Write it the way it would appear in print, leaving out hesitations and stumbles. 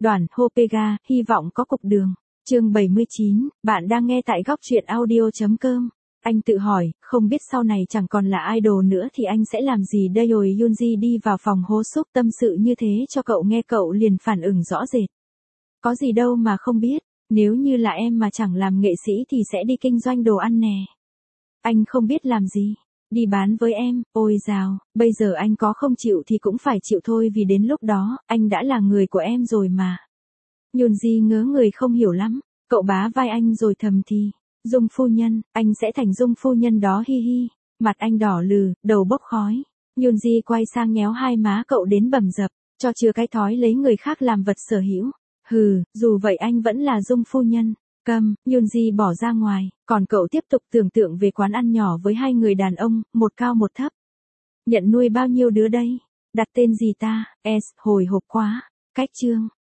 Đoàn Hopega, hy vọng có cục đường. Chương 79, bạn đang nghe tại góc truyện audio.com. Anh tự hỏi, không biết sau này chẳng còn là idol nữa thì anh sẽ làm gì đây rồi. Yoonji đi vào phòng hố súc tâm sự như thế cho cậu nghe, cậu liền phản ứng rõ rệt. Có gì đâu mà không biết, nếu như là em mà chẳng làm nghệ sĩ thì sẽ đi kinh doanh đồ ăn nè. Anh không biết làm gì. Đi bán với em, ôi dào, bây giờ anh có không chịu thì cũng phải chịu thôi, vì đến lúc đó, anh đã là người của em rồi mà. Yoonji ngớ người không hiểu lắm, cậu bá vai anh rồi thầm thì, Dung phu nhân, anh sẽ thành Dung phu nhân đó, hi hi. Mặt anh đỏ lừ, đầu bốc khói. Yoonji quay sang nhéo hai má cậu đến bầm dập, cho chừa cái thói lấy người khác làm vật sở hữu. Hừ, dù vậy anh vẫn là Dung phu nhân. Câm, Yoonji bỏ ra ngoài, còn cậu tiếp tục tưởng tượng về quán ăn nhỏ với hai người đàn ông, một cao một thấp. Nhận nuôi bao nhiêu đứa đây? Đặt tên gì ta? S, hồi hộp quá. Cách chương.